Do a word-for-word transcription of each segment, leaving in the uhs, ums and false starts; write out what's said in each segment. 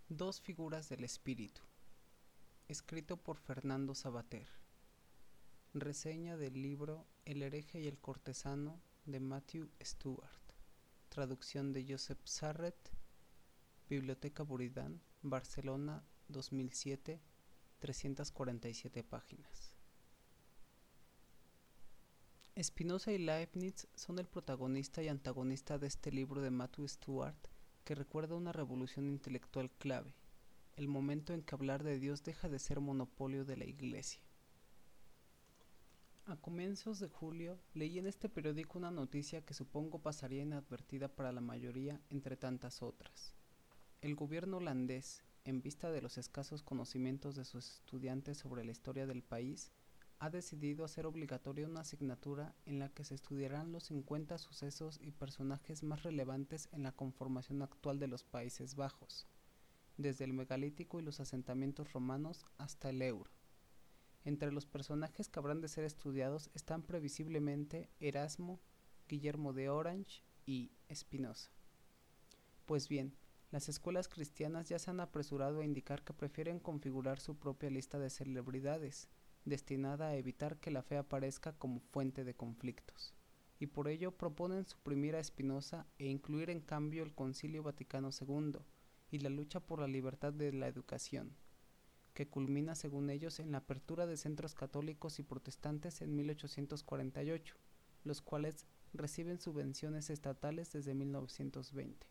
Dos figuras del espíritu. Escrito por Fernando Savater. Reseña del libro El hereje y el cortesano de Matthew Stewart. Traducción de Josep Sarret. Biblioteca Buridán, Barcelona, dos mil siete, trescientas cuarenta y siete páginas. Spinoza y Leibniz son el protagonista y antagonista de este libro de Matthew Stewart, que recuerda una revolución intelectual clave, el momento en que hablar de Dios deja de ser monopolio de la Iglesia. A comienzos de julio leí en este periódico una noticia que supongo pasaría inadvertida para la mayoría entre tantas otras. El gobierno holandés, en vista de los escasos conocimientos de sus estudiantes sobre la historia del país, ha decidido hacer obligatoria una asignatura en la que se estudiarán los cincuenta sucesos y personajes más relevantes en la conformación actual de los Países Bajos, desde el megalítico y los asentamientos romanos hasta el euro. Entre los personajes que habrán de ser estudiados están previsiblemente Erasmo, Guillermo de Orange y Spinoza. Pues bien, las escuelas cristianas ya se han apresurado a indicar que prefieren configurar su propia lista de celebridades, destinada a evitar que la fe aparezca como fuente de conflictos, y por ello proponen suprimir a Spinoza e incluir en cambio el Concilio Vaticano segundo y la lucha por la libertad de la educación, que culmina según ellos en la apertura de centros católicos y protestantes en mil ochocientos cuarenta y ocho, los cuales reciben subvenciones estatales desde mil novecientos veinte.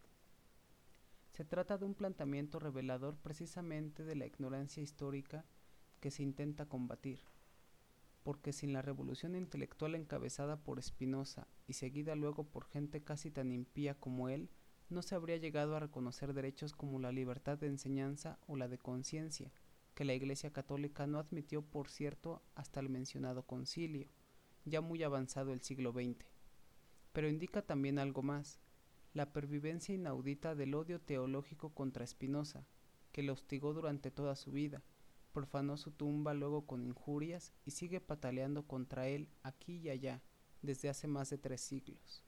Se trata de un planteamiento revelador precisamente de la ignorancia histórica que se intenta combatir, porque sin la revolución intelectual encabezada por Spinoza y seguida luego por gente casi tan impía como él, no se habría llegado a reconocer derechos como la libertad de enseñanza o la de conciencia, que la Iglesia Católica no admitió, por cierto, hasta el mencionado concilio, ya muy avanzado el siglo veinte. Pero indica también algo más, la pervivencia inaudita del odio teológico contra Spinoza, que lo hostigó durante toda su vida, profanó su tumba luego con injurias y sigue pataleando contra él aquí y allá desde hace más de tres siglos.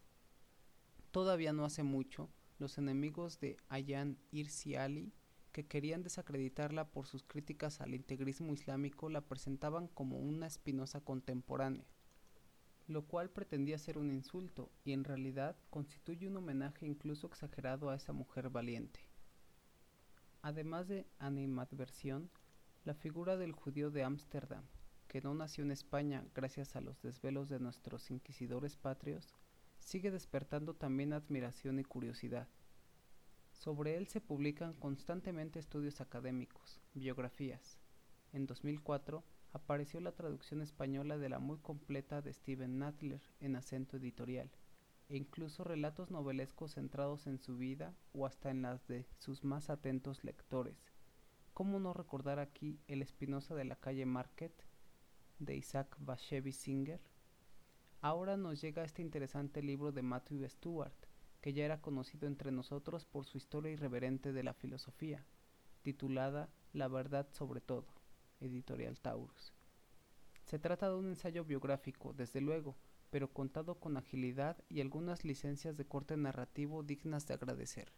Todavía no hace mucho, los enemigos de Ayaan Hirsi Ali, que querían desacreditarla por sus críticas al integrismo islámico, la presentaban como una Spinoza contemporánea, lo cual pretendía ser un insulto y en realidad constituye un homenaje incluso exagerado a esa mujer valiente. Además de animadversión, la figura del judío de Ámsterdam, que no nació en España gracias a los desvelos de nuestros inquisidores patrios, sigue despertando también admiración y curiosidad. Sobre él se publican constantemente estudios académicos, biografías. En dos mil cuatro apareció la traducción española de la muy completa de Stephen Nadler en Acento Editorial, e incluso relatos novelescos centrados en su vida o hasta en las de sus más atentos lectores. ¿Cómo no recordar aquí El Spinoza de la calle Market, de Isaac Bashevis Singer? Ahora nos llega este interesante libro de Matthew Stewart, que ya era conocido entre nosotros por su historia irreverente de la filosofía, titulada La verdad sobre todo, Editorial Taurus. Se trata de un ensayo biográfico, desde luego, pero contado con agilidad y algunas licencias de corte narrativo dignas de agradecer.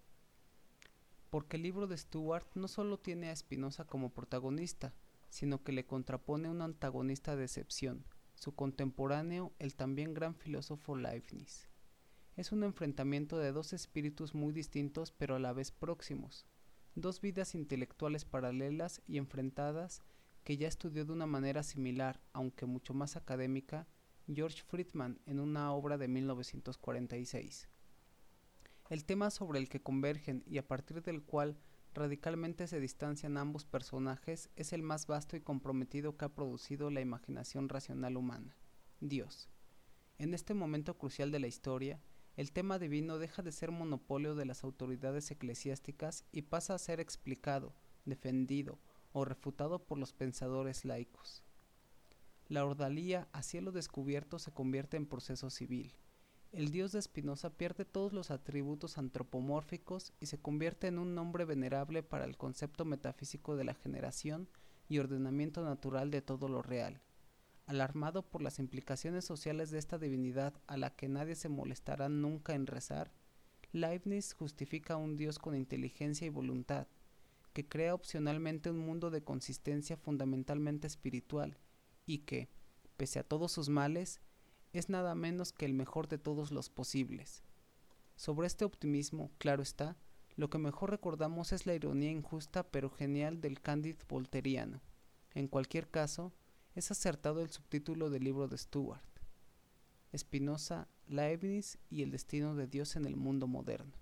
Porque el libro de Stewart no solo tiene a Spinoza como protagonista, sino que le contrapone un antagonista de excepción, su contemporáneo, el también gran filósofo Leibniz. Es un enfrentamiento de dos espíritus muy distintos pero a la vez próximos, dos vidas intelectuales paralelas y enfrentadas que ya estudió de una manera similar, aunque mucho más académica, George Friedman en una obra de mil novecientos cuarenta y seis. El tema sobre el que convergen y a partir del cual radicalmente se distancian ambos personajes es el más vasto y comprometido que ha producido la imaginación racional humana, Dios. En este momento crucial de la historia, el tema divino deja de ser monopolio de las autoridades eclesiásticas y pasa a ser explicado, defendido o refutado por los pensadores laicos. La ordalía a cielo descubierto se convierte en proceso civil. El Dios de Spinoza pierde todos los atributos antropomórficos y se convierte en un nombre venerable para el concepto metafísico de la generación y ordenamiento natural de todo lo real. Alarmado por las implicaciones sociales de esta divinidad a la que nadie se molestará nunca en rezar, Leibniz justifica a un Dios con inteligencia y voluntad, que crea opcionalmente un mundo de consistencia fundamentalmente espiritual y que, pese a todos sus males, es nada menos que el mejor de todos los posibles. Sobre este optimismo, claro está, lo que mejor recordamos es la ironía injusta pero genial del Candide volteriano. En cualquier caso, es acertado el subtítulo del libro de Stuart, Spinoza, Leibniz y el destino de Dios en el mundo moderno.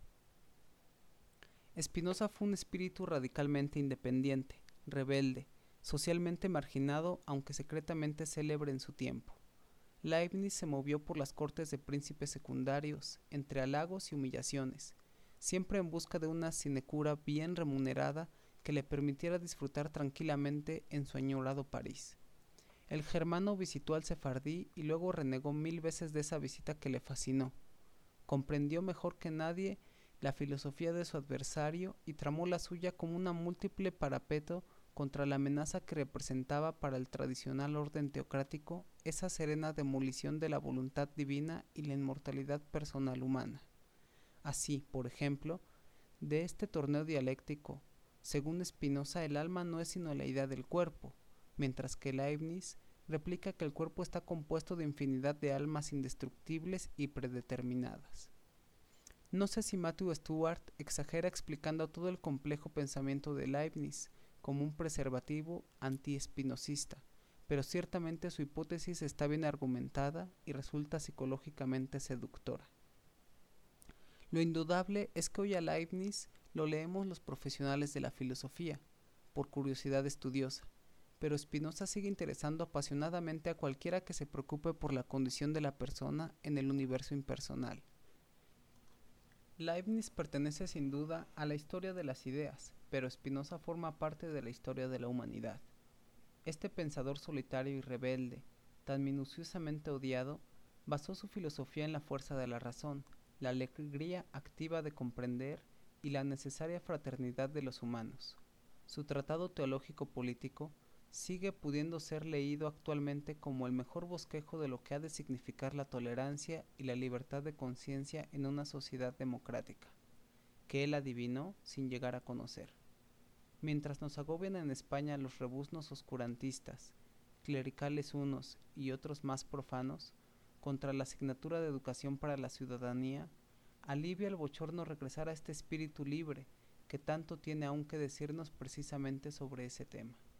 Spinoza fue un espíritu radicalmente independiente, rebelde, socialmente marginado aunque secretamente célebre en su tiempo. Leibniz se movió por las cortes de príncipes secundarios, entre halagos y humillaciones, siempre en busca de una sinecura bien remunerada que le permitiera disfrutar tranquilamente en su añorado París. El germano visitó al sefardí y luego renegó mil veces de esa visita que le fascinó. Comprendió mejor que nadie la filosofía de su adversario y tramó la suya como una múltiple parapeto contra la amenaza que representaba para el tradicional orden teocrático esa serena demolición de la voluntad divina y la inmortalidad personal humana. Así, por ejemplo, de este torneo dialéctico, según Spinoza, el alma no es sino la idea del cuerpo, mientras que Leibniz replica que el cuerpo está compuesto de infinidad de almas indestructibles y predeterminadas. No sé si Matthew Stewart exagera explicando todo el complejo pensamiento de Leibniz como un preservativo anti-espinosista, pero ciertamente su hipótesis está bien argumentada y resulta psicológicamente seductora. Lo indudable es que hoy a Leibniz lo leemos los profesionales de la filosofía, por curiosidad estudiosa, pero Spinoza sigue interesando apasionadamente a cualquiera que se preocupe por la condición de la persona en el universo impersonal. Leibniz pertenece sin duda a la historia de las ideas, pero Spinoza forma parte de la historia de la humanidad. Este pensador solitario y rebelde, tan minuciosamente odiado, basó su filosofía en la fuerza de la razón, la alegría activa de comprender y la necesaria fraternidad de los humanos. Su tratado teológico-político sigue pudiendo ser leído actualmente como el mejor bosquejo de lo que ha de significar la tolerancia y la libertad de conciencia en una sociedad democrática, que él adivinó sin llegar a conocer. Mientras nos agobian en España los rebuznos oscurantistas, clericales unos y otros más profanos, contra la asignatura de educación para la ciudadanía, alivia el bochorno regresar a este espíritu libre que tanto tiene aún que decirnos precisamente sobre ese tema.